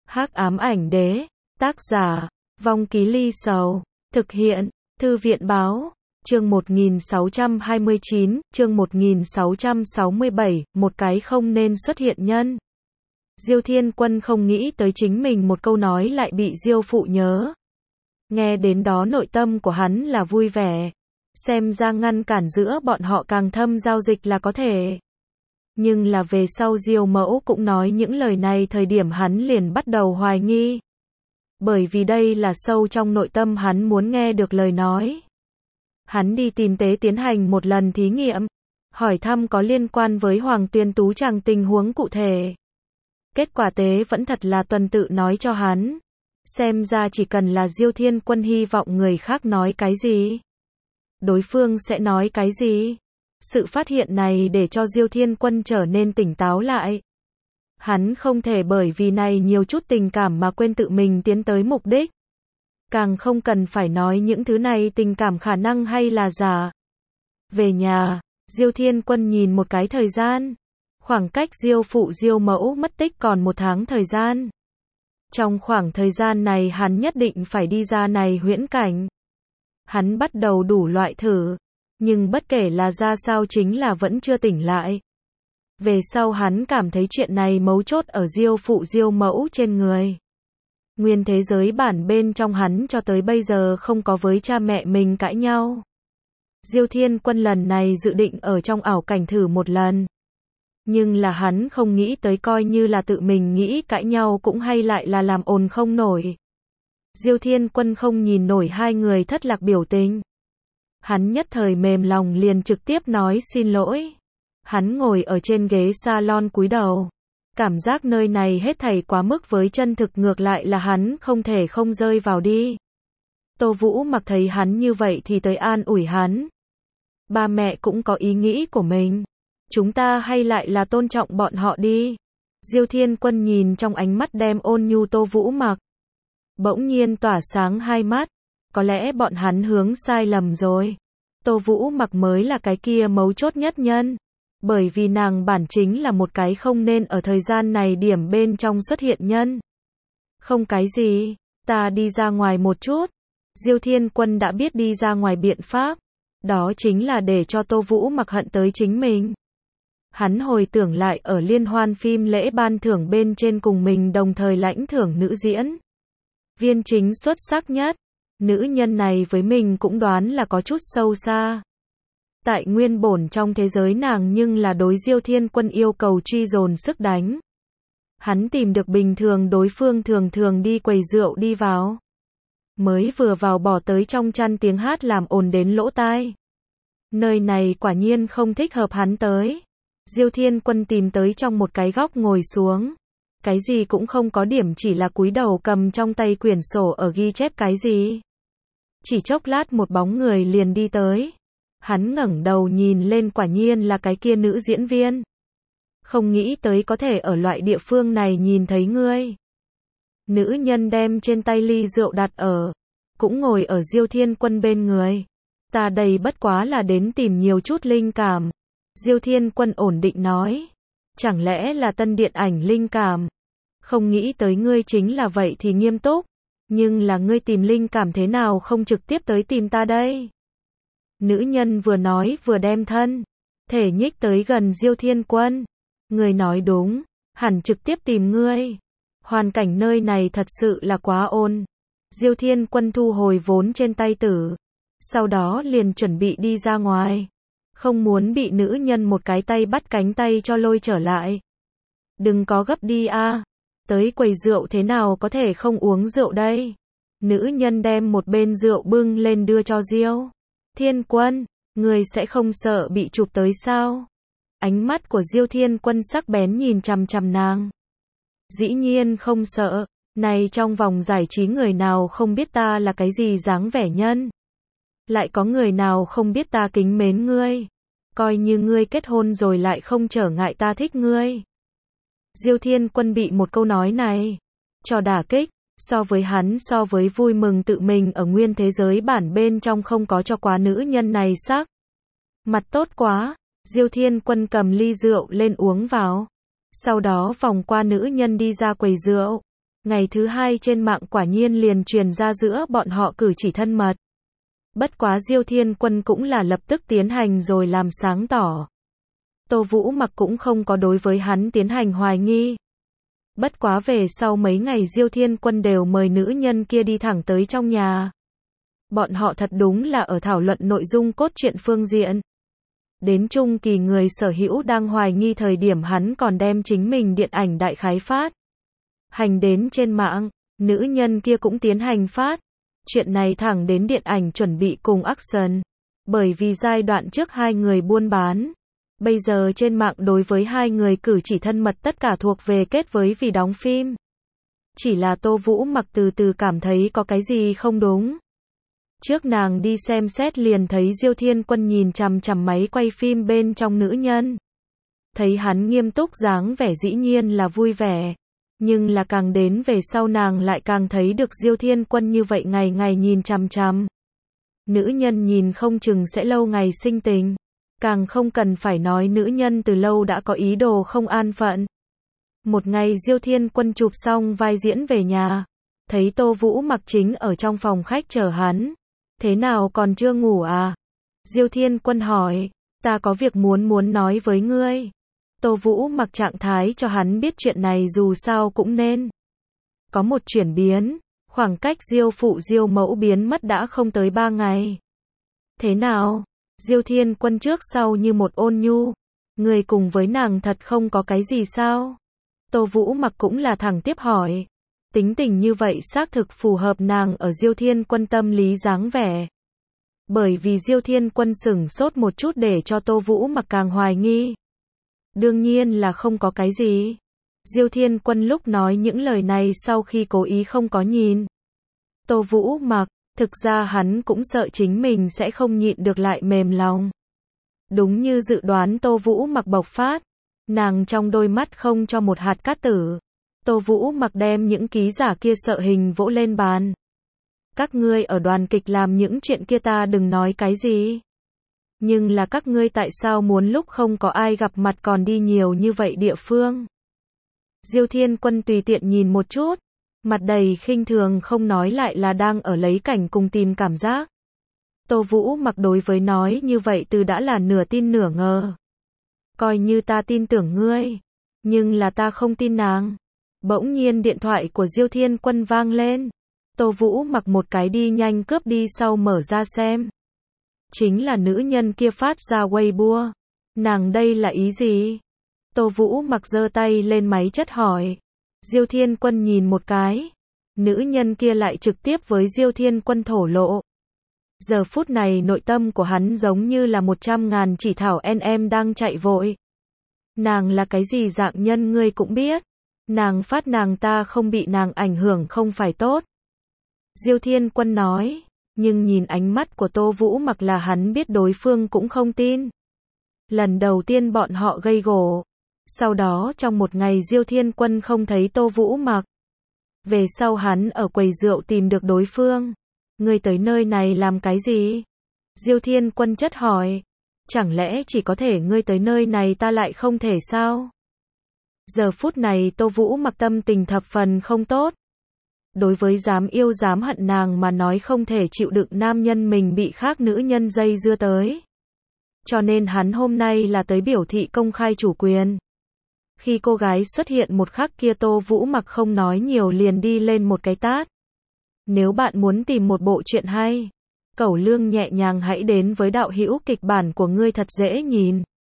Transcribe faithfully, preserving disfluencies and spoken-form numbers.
Hắc ám ảnh đế, tác giả, Vong Ký Ly Sầu, thực hiện, Thư viện báo, chương một nghìn sáu trăm hai mươi chín, chương một nghìn sáu trăm sáu mươi bảy, một cái không nên xuất hiện nhân. Diêu Thiên Quân không nghĩ tới chính mình một câu nói lại bị Diêu phụ nhớ. Nghe đến đó nội tâm của hắn là vui vẻ. Xem ra ngăn cản giữa bọn họ càng thâm giao dịch là có thể. Nhưng là về sau Diêu mẫu cũng nói những lời này thời điểm hắn liền bắt đầu hoài nghi. Bởi vì đây là sâu trong nội tâm hắn muốn nghe được lời nói. Hắn đi tìm Tế tiến hành một lần thí nghiệm, hỏi thăm có liên quan với Hoàng Tuyên Tú Tràng tình huống cụ thể. Kết quả Tế vẫn thật là tuần tự nói cho hắn. Xem ra chỉ cần là Diêu Thiên Quân hy vọng người khác nói cái gì, đối phương sẽ nói cái gì. Sự phát hiện này để cho Diêu Thiên Quân trở nên tỉnh táo lại. Hắn không thể bởi vì này nhiều chút tình cảm mà quên tự mình tiến tới mục đích. Càng không cần phải nói những thứ này tình cảm khả năng hay là giả. Về nhà, Diêu Thiên Quân nhìn một cái thời gian. Khoảng cách Diêu phụ Diêu mẫu mất tích còn một tháng thời gian. Trong khoảng thời gian này hắn nhất định phải đi ra này huyễn cảnh. Hắn bắt đầu đủ loại thử. Nhưng bất kể là ra sao chính là vẫn chưa tỉnh lại. Về sau hắn cảm thấy chuyện này mấu chốt ở Diêu phụ Diêu mẫu trên người. Nguyên thế giới bản bên trong hắn cho tới bây giờ không có với cha mẹ mình cãi nhau. Diêu Thiên Quân lần này dự định ở trong ảo cảnh thử một lần. Nhưng là hắn không nghĩ tới coi như là tự mình nghĩ cãi nhau cũng hay lại là làm ồn không nổi. Diêu Thiên Quân không nhìn nổi hai người thất lạc biểu tình. Hắn nhất thời mềm lòng liền trực tiếp nói xin lỗi. Hắn ngồi ở trên ghế salon cúi đầu. Cảm giác nơi này hết thảy quá mức với chân thực, ngược lại là hắn không thể không rơi vào đi. Tô Vũ Mặc thấy hắn như vậy thì tới an ủi hắn. Ba mẹ cũng có ý nghĩ của mình. Chúng ta hay lại là tôn trọng bọn họ đi. Diêu Thiên Quân nhìn trong ánh mắt đem ôn nhu Tô Vũ Mặc. Bỗng nhiên tỏa sáng hai mắt. Có lẽ bọn hắn hướng sai lầm rồi. Tô Vũ Mặc mới là cái kia mấu chốt nhất nhân. Bởi vì nàng bản chính là một cái không nên ở thời gian này điểm bên trong xuất hiện nhân. Không cái gì, ta đi ra ngoài một chút. Diêu Thiên Quân đã biết đi ra ngoài biện pháp. Đó chính là để cho Tô Vũ Mặc hận tới chính mình. Hắn hồi tưởng lại ở liên hoan phim lễ ban thưởng bên trên cùng mình đồng thời lãnh thưởng nữ diễn viên chính xuất sắc nhất. Nữ nhân này với mình cũng đoán là có chút sâu xa. Tại nguyên bổn trong thế giới nàng nhưng là đối Diêu Thiên Quân yêu cầu truy dồn sức đánh. Hắn tìm được bình thường đối phương thường thường đi quầy rượu đi vào. Mới vừa vào bỏ tới trong chăn tiếng hát làm ồn đến lỗ tai. Nơi này quả nhiên không thích hợp hắn tới. Diêu Thiên Quân tìm tới trong một cái góc ngồi xuống. Cái gì cũng không có điểm, chỉ là cúi đầu cầm trong tay quyển sổ ở ghi chép cái gì. Chỉ chốc lát một bóng người liền đi tới. Hắn ngẩng đầu nhìn lên, quả nhiên là cái kia nữ diễn viên. Không nghĩ tới có thể ở loại địa phương này nhìn thấy ngươi. Nữ nhân đem trên tay ly rượu đặt ở. Cũng ngồi ở Diêu Thiên Quân bên người. Ta đây bất quá là đến tìm nhiều chút linh cảm. Diêu Thiên Quân ổn định nói. Chẳng lẽ là tân điện ảnh linh cảm? Không nghĩ tới ngươi chính là vậy thì nghiêm túc. Nhưng là ngươi tìm linh cảm thế nào không trực tiếp tới tìm ta đây? Nữ nhân vừa nói vừa đem thân thể nhích tới gần Diêu Thiên Quân. Ngươi nói đúng, hẳn trực tiếp tìm ngươi. Hoàn cảnh nơi này thật sự là quá ôn. Diêu Thiên Quân thu hồi vốn trên tay tử. Sau đó liền chuẩn bị đi ra ngoài. Không muốn bị nữ nhân một cái tay bắt cánh tay cho lôi trở lại. Đừng có gấp đi a. Tới quầy rượu thế nào có thể không uống rượu đây? Nữ nhân đem một bên rượu bưng lên đưa cho Diêu Thiên Quân. Người sẽ không sợ bị chụp tới sao? Ánh mắt của Diêu Thiên Quân sắc bén nhìn chằm chằm nàng. Dĩ nhiên không sợ. Này trong vòng giải trí người nào không biết ta là cái gì dáng vẻ nhân? Lại có người nào không biết ta kính mến ngươi? Coi như ngươi kết hôn rồi lại không trở ngại ta thích ngươi. Diêu Thiên Quân bị một câu nói này cho đả kích. So với hắn so với vui mừng tự mình ở nguyên thế giới bản bên trong không có cho quá nữ nhân này sắc mặt tốt quá. Diêu Thiên Quân cầm ly rượu lên uống vào. Sau đó vòng qua nữ nhân đi ra quầy rượu. Ngày thứ hai trên mạng quả nhiên liền truyền ra giữa bọn họ cử chỉ thân mật. Bất quá Diêu Thiên Quân cũng là lập tức tiến hành rồi làm sáng tỏ. Tô Vũ Mặc cũng không có đối với hắn tiến hành hoài nghi. Bất quá về sau mấy ngày Diêu Thiên Quân đều mời nữ nhân kia đi thẳng tới trong nhà. Bọn họ thật đúng là ở thảo luận nội dung cốt truyện phương diện. Đến trung kỳ người sở hữu đang hoài nghi thời điểm hắn còn đem chính mình điện ảnh đại khái phát hành đến trên mạng, nữ nhân kia cũng tiến hành phát. Chuyện này thẳng đến điện ảnh chuẩn bị cùng action. Bởi vì giai đoạn trước hai người buôn bán. Bây giờ trên mạng đối với hai người cử chỉ thân mật tất cả thuộc về kết với vì đóng phim. Chỉ là Tô Vũ Mặc từ từ cảm thấy có cái gì không đúng. Trước nàng đi xem xét liền thấy Diêu Thiên Quân nhìn chằm chằm máy quay phim bên trong nữ nhân. Thấy hắn nghiêm túc dáng vẻ dĩ nhiên là vui vẻ. Nhưng là càng đến về sau nàng lại càng thấy được Diêu Thiên Quân như vậy ngày ngày nhìn chằm chằm. Nữ nhân nhìn không chừng sẽ lâu ngày sinh tình. Càng không cần phải nói nữ nhân từ lâu đã có ý đồ không an phận. Một ngày Diêu Thiên Quân chụp xong vai diễn về nhà. Thấy Tô Vũ Mặc chính ở trong phòng khách chờ hắn. Thế nào còn chưa ngủ à? Diêu Thiên Quân hỏi. Ta có việc muốn muốn nói với ngươi. Tô Vũ Mặc trạng thái cho hắn biết chuyện này dù sao cũng nên có một chuyển biến. Khoảng cách Diêu phụ Diêu mẫu biến mất đã không tới ba ngày. Thế nào? Diêu Thiên Quân trước sau như một ôn nhu. Người cùng với nàng thật không có cái gì sao? Tô Vũ Mặc cũng là thẳng tiếp hỏi. Tính tình như vậy xác thực phù hợp nàng ở Diêu Thiên Quân tâm lý dáng vẻ. Bởi vì Diêu Thiên Quân sửng sốt một chút để cho Tô Vũ Mặc càng hoài nghi. Đương nhiên là không có cái gì. Diêu Thiên Quân lúc nói những lời này sau khi cố ý không có nhìn Tô Vũ Mặc, thực ra hắn cũng sợ chính mình sẽ không nhịn được lại mềm lòng. Đúng như dự đoán Tô Vũ Mặc bộc phát, nàng trong đôi mắt không cho một hạt cát tử. Tô Vũ Mặc đem những ký giả kia sợ hình vỗ lên bàn. Các ngươi ở đoàn kịch làm những chuyện kia ta đừng nói cái gì. Nhưng là các ngươi tại sao muốn lúc không có ai gặp mặt còn đi nhiều như vậy địa phương? Diêu Thiên Quân tùy tiện nhìn một chút, mặt đầy khinh thường không nói lại là đang ở lấy cảnh cùng tìm cảm giác. Tô Vũ Mặc đối với nói như vậy từ đã là nửa tin nửa ngờ. Coi như ta tin tưởng ngươi, nhưng là ta không tin nàng. Bỗng nhiên điện thoại của Diêu Thiên Quân vang lên. Tô Vũ Mặc một cái đi nhanh cướp đi sau mở ra xem. Chính là nữ nhân kia phát ra Weibo. Nàng đây là ý gì? Tô Vũ Mặc giơ tay lên máy chất hỏi. Diêu Thiên Quân nhìn một cái. Nữ nhân kia lại trực tiếp với Diêu Thiên Quân thổ lộ. Giờ phút này nội tâm của hắn giống như là một trăm ngàn chỉ thảo en em đang chạy vội. Nàng là cái gì dạng nhân ngươi cũng biết. Nàng phát nàng ta không bị nàng ảnh hưởng không phải tốt. Diêu Thiên Quân nói. Nhưng nhìn ánh mắt của Tô Vũ Mặc là hắn biết đối phương cũng không tin. Lần đầu tiên bọn họ gây gổ. Sau đó trong một ngày Diêu Thiên Quân không thấy Tô Vũ Mặc. Về sau hắn ở quầy rượu tìm được đối phương. Ngươi tới nơi này làm cái gì? Diêu Thiên Quân chất hỏi. Chẳng lẽ chỉ có thể ngươi tới nơi này ta lại không thể sao? Giờ phút này Tô Vũ Mặc tâm tình thập phần không tốt. Đối với dám yêu dám hận nàng mà nói không thể chịu đựng nam nhân mình bị khác nữ nhân dây dưa tới. Cho nên hắn hôm nay là tới biểu thị công khai chủ quyền. Khi cô gái xuất hiện một khắc kia Tô Vũ Mặc không nói nhiều liền đi lên một cái tát. Nếu bạn muốn tìm một bộ truyện hay, cẩu lương nhẹ nhàng hãy đến với đạo hữu kịch bản của ngươi thật dễ nhìn.